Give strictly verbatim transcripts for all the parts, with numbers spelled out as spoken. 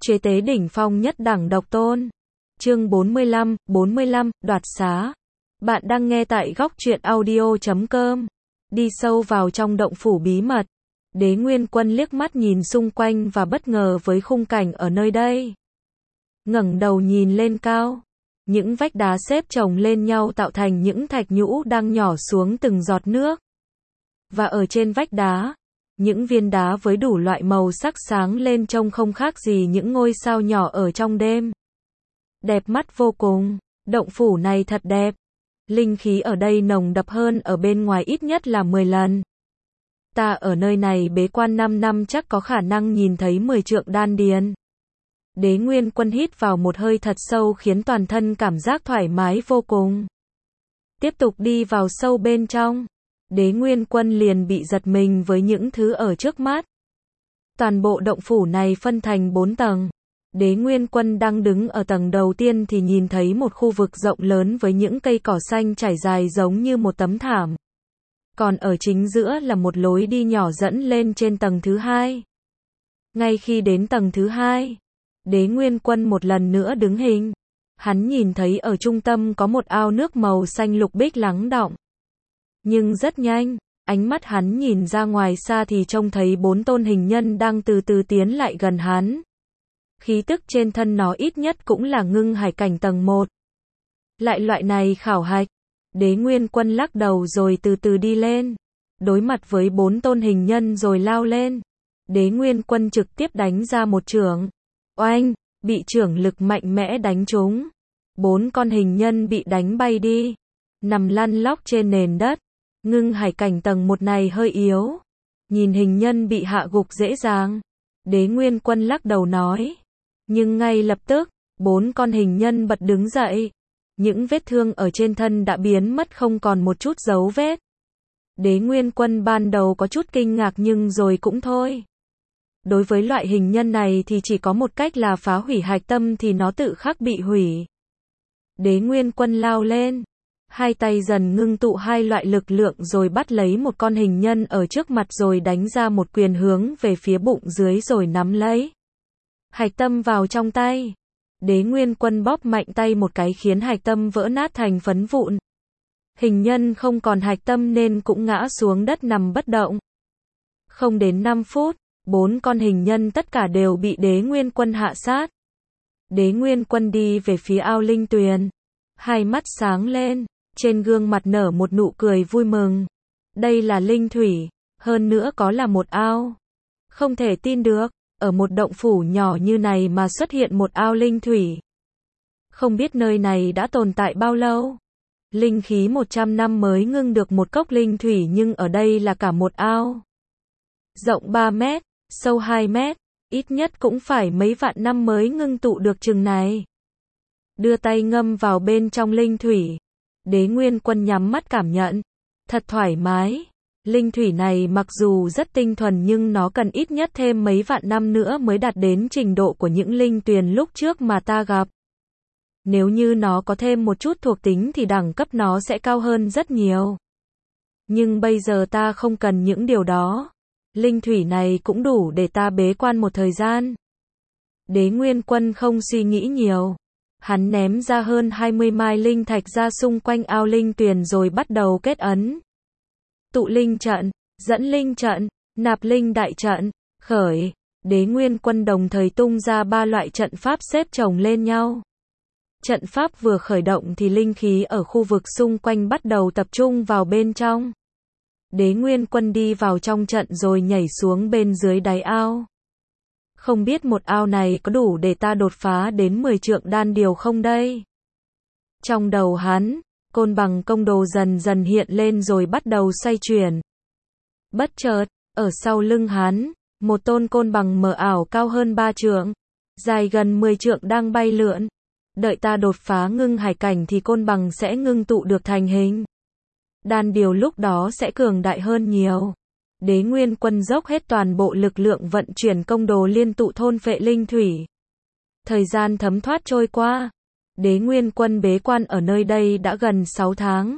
Chế tế đỉnh phong nhất đẳng độc tôn. Chương bốn mươi lăm, bốn mươi lăm, đoạt xá. Bạn đang nghe tại góc truyện audio chấm com. Đi sâu vào trong động phủ bí mật. Đế Nguyên Quân liếc mắt nhìn xung quanh và bất ngờ với khung cảnh ở nơi đây. Ngẩng đầu nhìn lên cao. Những vách đá xếp chồng lên nhau tạo thành những thạch nhũ đang nhỏ xuống từng giọt nước. Và ở trên vách đá, những viên đá với đủ loại màu sắc sáng lên trông không khác gì những ngôi sao nhỏ ở trong đêm. Đẹp mắt vô cùng, động phủ này thật đẹp. Linh khí ở đây nồng đậm hơn ở bên ngoài ít nhất là mười lần. Ta ở nơi này bế quan năm năm chắc có khả năng nhìn thấy mười trượng đan điền. Đế Nguyên Quân hít vào một hơi thật sâu khiến toàn thân cảm giác thoải mái vô cùng. Tiếp tục đi vào sâu bên trong. Đế Nguyên Quân liền bị giật mình với những thứ ở trước mắt. Toàn bộ động phủ này phân thành bốn tầng. Đế Nguyên Quân đang đứng ở tầng đầu tiên thì nhìn thấy một khu vực rộng lớn với những cây cỏ xanh trải dài giống như một tấm thảm. Còn ở chính giữa là một lối đi nhỏ dẫn lên trên tầng thứ hai. Ngay khi đến tầng thứ hai, Đế Nguyên Quân một lần nữa đứng hình. Hắn nhìn thấy ở trung tâm có một ao nước màu xanh lục bích lắng đọng. Nhưng rất nhanh, ánh mắt hắn nhìn ra ngoài xa thì trông thấy bốn tôn hình nhân đang từ từ tiến lại gần hắn. Khí tức trên thân nó ít nhất cũng là ngưng hải cảnh tầng một. Lại loại này khảo hạch. Đế Nguyên Quân lắc đầu rồi từ từ đi lên. Đối mặt với bốn tôn hình nhân rồi lao lên. Đế Nguyên Quân trực tiếp đánh ra một chưởng. Oanh, bị chưởng lực mạnh mẽ đánh trúng. Bốn con hình nhân bị đánh bay đi. Nằm lăn lóc trên nền đất. Ngưng hải cảnh tầng một này hơi yếu. Nhìn hình nhân bị hạ gục dễ dàng. Đế Nguyên Quân lắc đầu nói. Nhưng ngay lập tức, bốn con hình nhân bật đứng dậy. Những vết thương ở trên thân đã biến mất không còn một chút dấu vết. Đế Nguyên Quân ban đầu có chút kinh ngạc nhưng rồi cũng thôi. Đối với loại hình nhân này thì chỉ có một cách là phá hủy hạch tâm thì nó tự khắc bị hủy. Đế Nguyên Quân lao lên. Hai tay dần ngưng tụ hai loại lực lượng rồi bắt lấy một con hình nhân ở trước mặt rồi đánh ra một quyền hướng về phía bụng dưới rồi nắm lấy. Hạch tâm vào trong tay. Đế Nguyên Quân bóp mạnh tay một cái khiến hạch tâm vỡ nát thành phấn vụn. Hình nhân không còn hạch tâm nên cũng ngã xuống đất nằm bất động. Không đến năm phút, bốn con hình nhân tất cả đều bị Đế Nguyên Quân hạ sát. Đế Nguyên Quân đi về phía ao linh tuyền. Hai mắt sáng lên. Trên gương mặt nở một nụ cười vui mừng. Đây là linh thủy, hơn nữa có là một ao. Không thể tin được, ở một động phủ nhỏ như này mà xuất hiện một ao linh thủy. Không biết nơi này đã tồn tại bao lâu. Linh khí một trăm năm mới ngưng được một cốc linh thủy nhưng ở đây là cả một ao. Rộng ba mét, sâu hai mét, ít nhất cũng phải mấy vạn năm mới ngưng tụ được chừng này. Đưa tay ngâm vào bên trong linh thủy. Đế Nguyên Quân nhắm mắt cảm nhận. Thật thoải mái. Linh thủy này mặc dù rất tinh thuần nhưng nó cần ít nhất thêm mấy vạn năm nữa mới đạt đến trình độ của những linh tuyền lúc trước mà ta gặp. Nếu như nó có thêm một chút thuộc tính thì đẳng cấp nó sẽ cao hơn rất nhiều. Nhưng bây giờ ta không cần những điều đó. Linh thủy này cũng đủ để ta bế quan một thời gian. Đế Nguyên Quân không suy nghĩ nhiều. Hắn ném ra hơn hai mươi mai linh thạch ra xung quanh ao linh tuyền rồi bắt đầu kết ấn. Tụ linh trận, dẫn linh trận, nạp linh đại trận, khởi. Đế Nguyên Quân đồng thời tung ra ba loại trận pháp xếp chồng lên nhau. Trận pháp vừa khởi động thì linh khí ở khu vực xung quanh bắt đầu tập trung vào bên trong. Đế Nguyên Quân đi vào trong trận rồi nhảy xuống bên dưới đáy ao. Không biết một ao này có đủ để ta đột phá đến mười trượng đan điều không đây? Trong đầu hắn, côn bằng công đồ dần dần hiện lên rồi bắt đầu xoay chuyển. Bất chợt, ở sau lưng hắn, một tôn côn bằng mờ ảo cao hơn ba trượng, dài gần mười trượng đang bay lượn. Đợi ta đột phá ngưng hải cảnh thì côn bằng sẽ ngưng tụ được thành hình. Đan điều lúc đó sẽ cường đại hơn nhiều. Đế Nguyên Quân dốc hết toàn bộ lực lượng vận chuyển công đồ liên tụ thôn phệ linh thủy. Thời gian thấm thoát trôi qua. Đế Nguyên Quân bế quan ở nơi đây đã gần sáu tháng.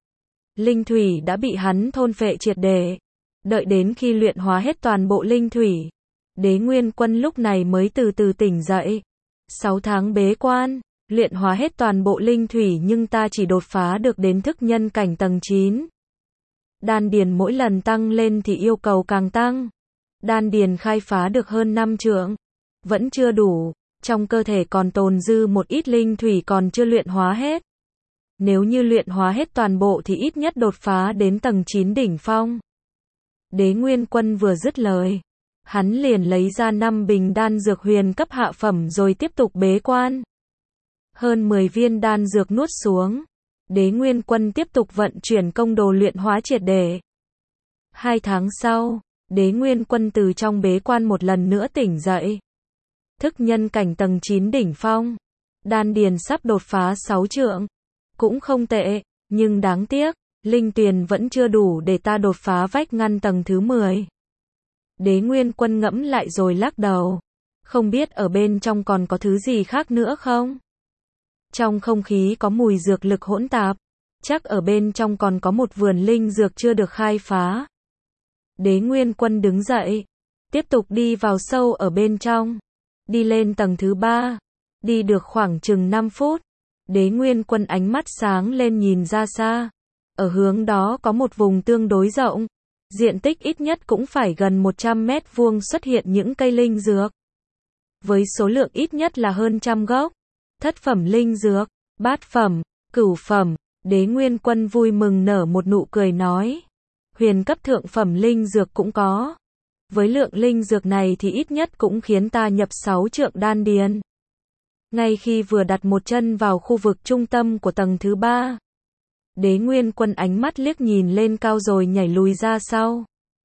Linh thủy đã bị hắn thôn phệ triệt để. Đợi đến khi luyện hóa hết toàn bộ linh thủy, Đế Nguyên Quân lúc này mới từ từ tỉnh dậy. Sáu tháng bế quan, luyện hóa hết toàn bộ linh thủy nhưng ta chỉ đột phá được đến thức nhân cảnh tầng chín. Đan điền mỗi lần tăng lên thì yêu cầu càng tăng. Đan điền khai phá được hơn năm trượng. Vẫn chưa đủ, trong cơ thể còn tồn dư một ít linh thủy còn chưa luyện hóa hết. Nếu như luyện hóa hết toàn bộ thì ít nhất đột phá đến tầng chín đỉnh phong. Đế Nguyên Quân vừa dứt lời, hắn liền lấy ra năm bình đan dược huyền cấp hạ phẩm rồi tiếp tục bế quan. Hơn mười viên đan dược nuốt xuống, Đế Nguyên Quân tiếp tục vận chuyển công đồ luyện hóa triệt để. Hai tháng sau, Đế Nguyên Quân từ trong bế quan một lần nữa tỉnh dậy. Thức nhân cảnh tầng chín đỉnh phong, đan điền sắp đột phá sáu trượng. Cũng không tệ, nhưng đáng tiếc, linh tuyền vẫn chưa đủ để ta đột phá vách ngăn tầng thứ mười. Đế Nguyên Quân ngẫm lại rồi lắc đầu. Không biết ở bên trong còn có thứ gì khác nữa không? Trong không khí có mùi dược lực hỗn tạp. Chắc ở bên trong còn có một vườn linh dược chưa được khai phá. Đế Nguyên Quân đứng dậy. Tiếp tục đi vào sâu ở bên trong. Đi lên tầng thứ ba. Đi được khoảng chừng năm phút. Đế Nguyên Quân ánh mắt sáng lên nhìn ra xa. Ở hướng đó có một vùng tương đối rộng. Diện tích ít nhất cũng phải gần một trăm mét vuông xuất hiện những cây linh dược. Với số lượng ít nhất là hơn trăm gốc. Thất phẩm linh dược, bát phẩm, cửu phẩm. Đế Nguyên Quân vui mừng nở một nụ cười nói. Huyền cấp thượng phẩm linh dược cũng có. Với lượng linh dược này thì ít nhất cũng khiến ta nhập sáu trượng đan điền. Ngay khi vừa đặt một chân vào khu vực trung tâm của tầng thứ ba, Đế Nguyên Quân ánh mắt liếc nhìn lên cao rồi nhảy lùi ra sau.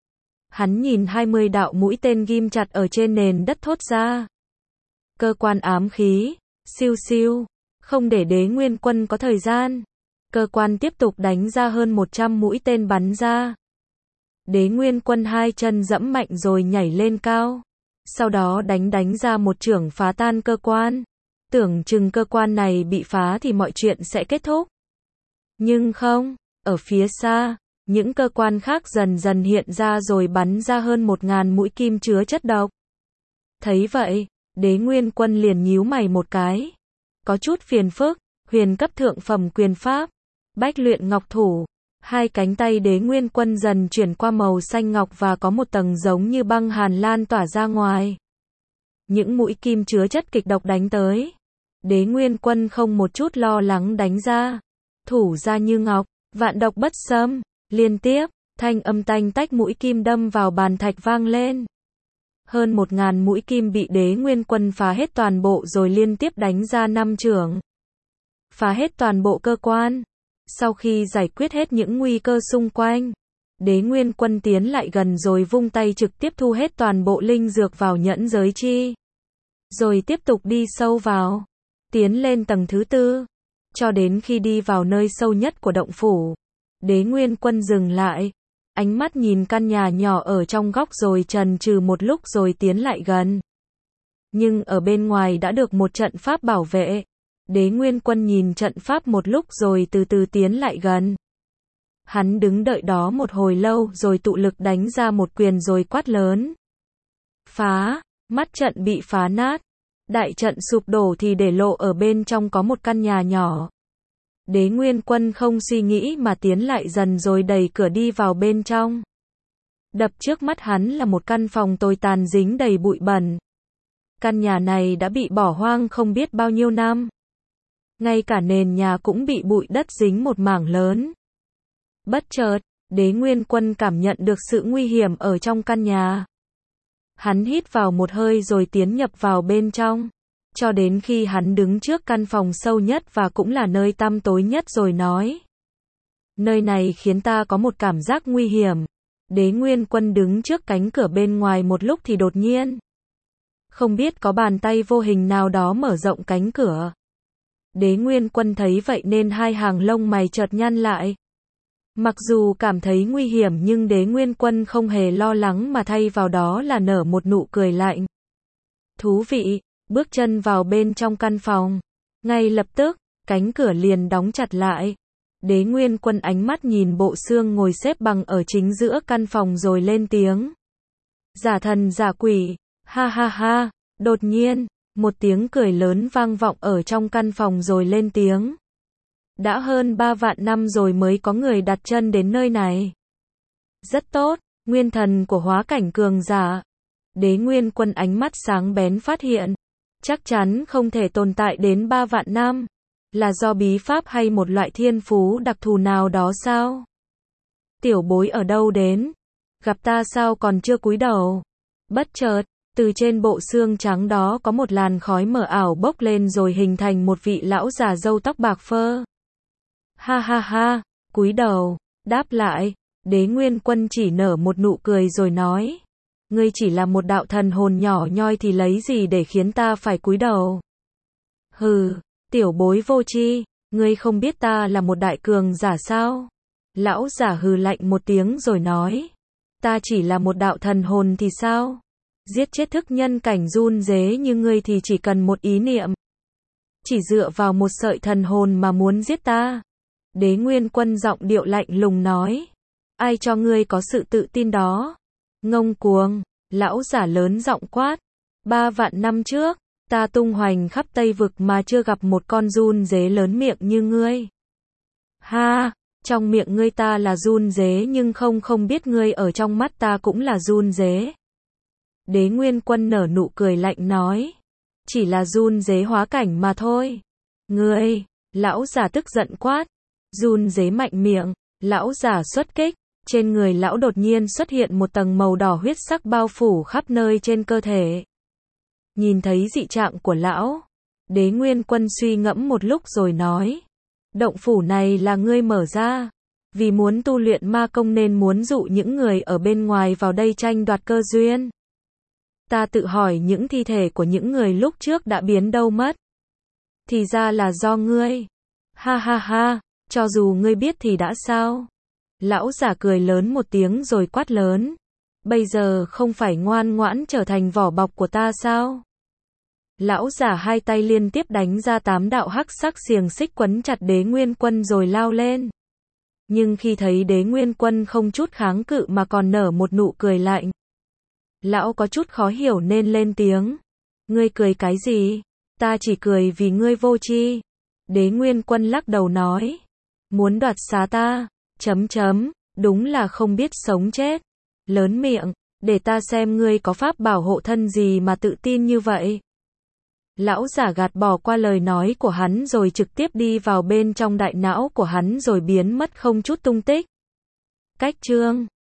Hắn nhìn hai mươi đạo mũi tên ghim chặt ở trên nền đất thốt ra. Cơ quan ám khí, siêu siêu, không để Đế Nguyên Quân có thời gian. Cơ quan tiếp tục đánh ra hơn một trăm mũi tên bắn ra. Đế Nguyên Quân hai chân dẫm mạnh rồi nhảy lên cao. Sau đó đánh đánh ra một chưởng phá tan cơ quan. Tưởng chừng cơ quan này bị phá thì mọi chuyện sẽ kết thúc. Nhưng không, ở phía xa, những cơ quan khác dần dần hiện ra rồi bắn ra hơn một ngàn mũi kim chứa chất độc. Thấy vậy, Đế Nguyên Quân liền nhíu mày một cái. Có chút phiền phức, huyền cấp thượng phẩm quyền pháp, bách luyện ngọc thủ. Hai cánh tay Đế Nguyên Quân dần chuyển qua màu xanh ngọc và có một tầng giống như băng hàn lan tỏa ra ngoài. Những mũi kim chứa chất kịch độc đánh tới. Đế Nguyên Quân không một chút lo lắng đánh ra. Thủ ra như ngọc, vạn độc bất xâm. Liên tiếp, thanh âm tanh tách mũi kim đâm vào bàn thạch vang lên. Hơn một ngàn mũi kim bị Đế Nguyên Quân phá hết toàn bộ rồi liên tiếp đánh ra năm chưởng. Phá hết toàn bộ cơ quan. Sau khi giải quyết hết những nguy cơ xung quanh, Đế Nguyên Quân tiến lại gần rồi vung tay trực tiếp thu hết toàn bộ linh dược vào nhẫn giới chi. Rồi tiếp tục đi sâu vào. Tiến lên tầng thứ tư. Cho đến khi đi vào nơi sâu nhất của động phủ. Đế Nguyên Quân dừng lại. Ánh mắt nhìn căn nhà nhỏ ở trong góc rồi chần chừ một lúc rồi tiến lại gần. Nhưng ở bên ngoài đã được một trận pháp bảo vệ. Đế Nguyên Quân nhìn trận pháp một lúc rồi từ từ tiến lại gần. Hắn đứng đợi đó một hồi lâu rồi tụ lực đánh ra một quyền rồi quát lớn. Phá, mắt trận bị phá nát. Đại trận sụp đổ thì để lộ ở bên trong có một căn nhà nhỏ. Đế Nguyên Quân không suy nghĩ mà tiến lại dần rồi đẩy cửa đi vào bên trong. Đập trước mắt hắn là một căn phòng tồi tàn dính đầy bụi bẩn. Căn nhà này đã bị bỏ hoang không biết bao nhiêu năm. Ngay cả nền nhà cũng bị bụi đất dính một mảng lớn. Bất chợt, Đế Nguyên Quân cảm nhận được sự nguy hiểm ở trong căn nhà. Hắn hít vào một hơi rồi tiến nhập vào bên trong. Cho đến khi hắn đứng trước căn phòng sâu nhất và cũng là nơi tăm tối nhất rồi nói. Nơi này khiến ta có một cảm giác nguy hiểm. Đế Nguyên Quân đứng trước cánh cửa bên ngoài một lúc thì đột nhiên. Không biết có bàn tay vô hình nào đó mở rộng cánh cửa. Đế Nguyên Quân thấy vậy nên hai hàng lông mày chợt nhăn lại. Mặc dù cảm thấy nguy hiểm nhưng Đế Nguyên Quân không hề lo lắng mà thay vào đó là nở một nụ cười lạnh. Thú vị, bước chân vào bên trong căn phòng. Ngay lập tức, cánh cửa liền đóng chặt lại. Đế Nguyên Quân ánh mắt nhìn bộ xương ngồi xếp bằng ở chính giữa căn phòng rồi lên tiếng. Giả thần giả quỷ, Ha ha ha, đột nhiên, một tiếng cười lớn vang vọng ở trong căn phòng rồi lên tiếng. Đã hơn ba vạn năm rồi mới có người đặt chân đến nơi này. Rất tốt, nguyên thần của hóa cảnh cường giả. Đế Nguyên Quân ánh mắt sáng bén phát hiện. Chắc chắn không thể tồn tại đến ba vạn năm. Là do bí pháp hay một loại thiên phú đặc thù nào đó sao? Tiểu bối ở đâu đến? Gặp ta sao còn chưa cúi đầu? Bất chợt, từ trên bộ xương trắng đó có một làn khói mờ ảo bốc lên rồi hình thành một vị lão già râu tóc bạc phơ. Ha ha ha, cúi đầu, đáp lại, Đế Nguyên Quân chỉ nở một nụ cười rồi nói. Ngươi chỉ là một đạo thần hồn nhỏ nhoi thì lấy gì để khiến ta phải cúi đầu? Hừ, tiểu bối vô tri, ngươi không biết ta là một đại cường giả sao? Lão giả hừ lạnh một tiếng rồi nói. Ta chỉ là một đạo thần hồn thì sao? Giết chết thức nhân cảnh run rế như ngươi thì chỉ cần một ý niệm. Chỉ dựa vào một sợi thần hồn mà muốn giết ta. Đế Nguyên Quân giọng điệu lạnh lùng nói. Ai cho ngươi có sự tự tin đó? Ngông cuồng, lão giả lớn giọng quát. Ba vạn năm trước, ta tung hoành khắp Tây Vực mà chưa gặp một con run rế lớn miệng như ngươi. Ha, trong miệng ngươi ta là run rế nhưng không không biết ngươi ở trong mắt ta cũng là run rế. Đế Nguyên Quân nở nụ cười lạnh nói. Chỉ là run rế hóa cảnh mà thôi. Ngươi, lão giả tức giận quát. Run rế mạnh miệng, lão giả xuất kích. Trên người lão đột nhiên xuất hiện một tầng màu đỏ huyết sắc bao phủ khắp nơi trên cơ thể. Nhìn thấy dị trạng của lão, Đế Nguyên Quân suy ngẫm một lúc rồi nói. Động phủ này là ngươi mở ra. Vì muốn tu luyện ma công nên muốn dụ những người ở bên ngoài vào đây tranh đoạt cơ duyên. Ta tự hỏi những thi thể của những người lúc trước đã biến đâu mất. Thì ra là do ngươi. Ha ha ha, cho dù ngươi biết thì đã sao? Lão giả cười lớn một tiếng rồi quát lớn. Bây giờ không phải ngoan ngoãn trở thành vỏ bọc của ta sao? Lão giả hai tay liên tiếp đánh ra tám đạo hắc sắc xiềng xích quấn chặt Đế Nguyên Quân rồi lao lên. Nhưng khi thấy Đế Nguyên Quân không chút kháng cự mà còn nở một nụ cười lạnh. Lão có chút khó hiểu nên lên tiếng. Ngươi cười cái gì? Ta chỉ cười vì ngươi vô tri. Đế Nguyên Quân lắc đầu nói. Muốn đoạt xá ta? Chấm chấm, đúng là không biết sống chết. Lớn miệng, để ta xem ngươi có pháp bảo hộ thân gì mà tự tin như vậy. Lão giả gạt bỏ qua lời nói của hắn rồi trực tiếp đi vào bên trong đại não của hắn rồi biến mất không chút tung tích. Cách chương